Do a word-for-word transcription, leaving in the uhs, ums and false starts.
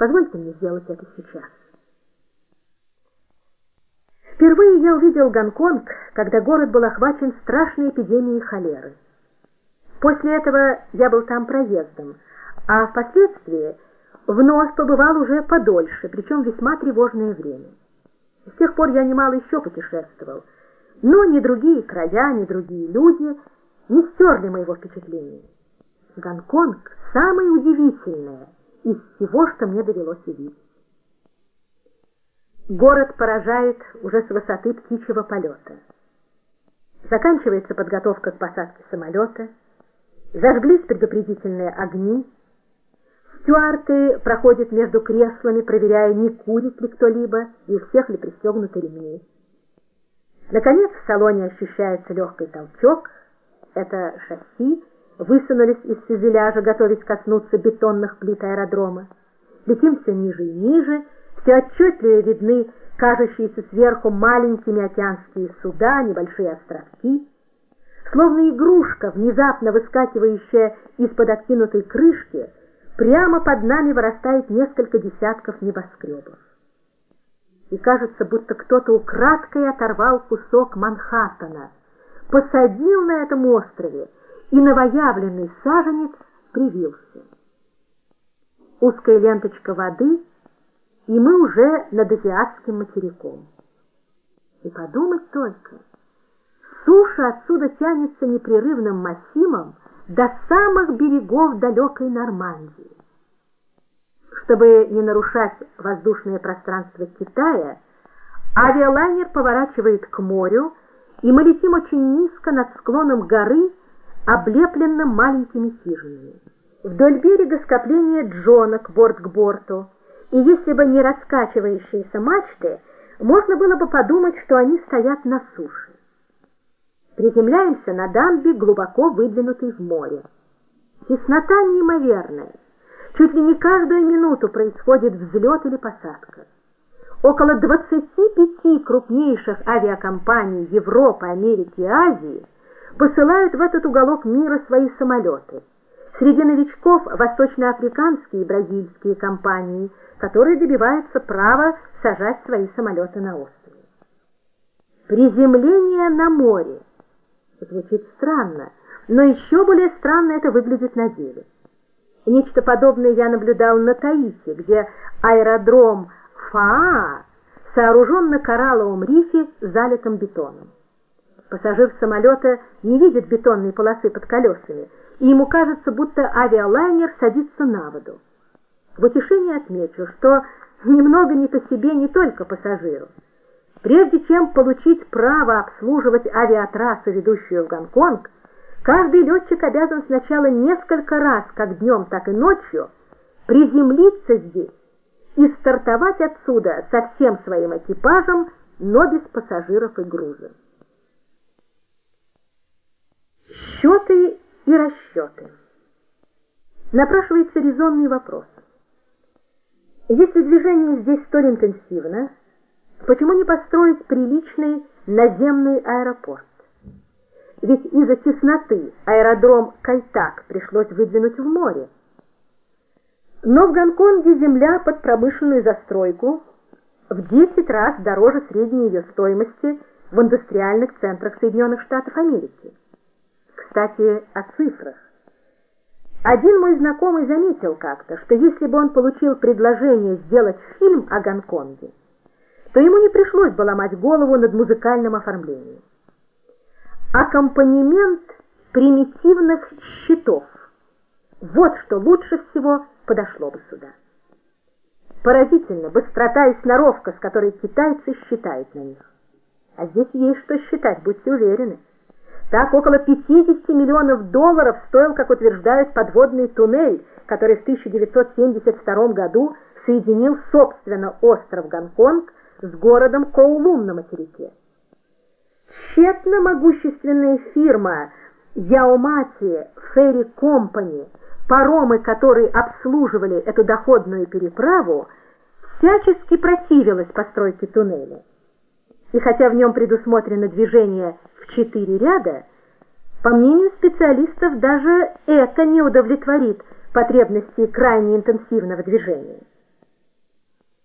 Позвольте мне сделать это сейчас. Впервые я увидел Гонконг, когда город был охвачен страшной эпидемией холеры. После этого я был там проездом, а впоследствии вновь побывал уже подольше, причем в весьма тревожное время. С тех пор я немало еще путешествовал, но ни другие края, ни другие люди не стерли моего впечатления. Гонконг – самое удивительное из всего, что мне довелось увидеть. Город поражает уже с высоты птичьего полета. Заканчивается подготовка к посадке самолета, зажглись предупредительные огни, стюарты проходят между креслами, проверяя, не курит ли кто-либо и у всех ли пристегнуты ремни. Наконец в салоне ощущается легкий толчок, это шасси высунулись из фюзеляжа, готовясь коснуться бетонных плит аэродрома. Летим все ниже и ниже, все отчетливее видны кажущиеся сверху маленькими океанские суда, небольшие островки. Словно игрушка, внезапно выскакивающая из-под откинутой крышки, прямо под нами вырастает несколько десятков небоскребов. И кажется, будто кто-то украдкой оторвал кусок Манхэттена, посадил на этом острове, и новоявленный саженец привился. Узкая ленточка воды, и мы уже над азиатским материком. И подумать только, суша отсюда тянется непрерывным массивом до самых берегов далекой Нормандии. Чтобы не нарушать воздушное пространство Китая, авиалайнер поворачивает к морю, и мы летим очень низко над склоном горы, облепленным маленькими хижинами. Вдоль берега скопление джонок борт к борту, и если бы не раскачивающиеся мачты, можно было бы подумать, что они стоят на суше. Приземляемся на дамбе, глубоко выдвинутой в море. Теснота неимоверная. Чуть ли не каждую минуту происходит взлет или посадка. Около двадцати пяти крупнейших авиакомпаний Европы, Америки и Азии посылают в этот уголок мира свои самолеты. Среди новичков восточноафриканские и бразильские компании, которые добиваются права сажать свои самолеты на острове. Приземление на море. Звучит странно, но еще более странно это выглядит на деле. Нечто подобное я наблюдал на Таити, где аэродром Фаа сооружен на коралловом рифе, залитом бетоном. Пассажир самолета не видит бетонной полосы под колесами, и ему кажется, будто авиалайнер садится на воду. В утешение отмечу, что немного не по себе не только пассажиру. Прежде чем получить право обслуживать авиатрассу, ведущую в Гонконг, каждый летчик обязан сначала несколько раз, как днем, так и ночью, приземлиться здесь и стартовать отсюда со всем своим экипажем, но без пассажиров и груза. Счеты и расчеты. Напрашивается резонный вопрос. Если движение здесь столь интенсивно, почему не построить приличный наземный аэропорт? Ведь из-за тесноты аэродром Кайтак пришлось выдвинуть в море. Но в Гонконге земля под промышленную застройку в десять раз дороже средней ее стоимости в индустриальных центрах Соединенных Штатов Америки. Кстати, о цифрах. Один мой знакомый заметил как-то, что если бы он получил предложение сделать фильм о Гонконге, то ему не пришлось бы ломать голову над музыкальным оформлением. Аккомпанемент примитивных счетов – вот что лучше всего подошло бы сюда. Поразительно быстрота и сноровка, с которой китайцы считают на них. А здесь есть что считать, будьте уверены. Так, около пятидесяти миллионов долларов стоил, как утверждают, подводный туннель, который в тысяча девятьсот семьдесят втором году соединил, собственно, остров Гонконг с городом Коулун на материке. Тщетно могущественная фирма Яомати Ферри Компани, паромы, которые обслуживали эту доходную переправу, всячески противилась постройке туннеля. И хотя в нем предусмотрено движение в четыре ряда, по мнению специалистов, даже это не удовлетворит потребности крайне интенсивного движения.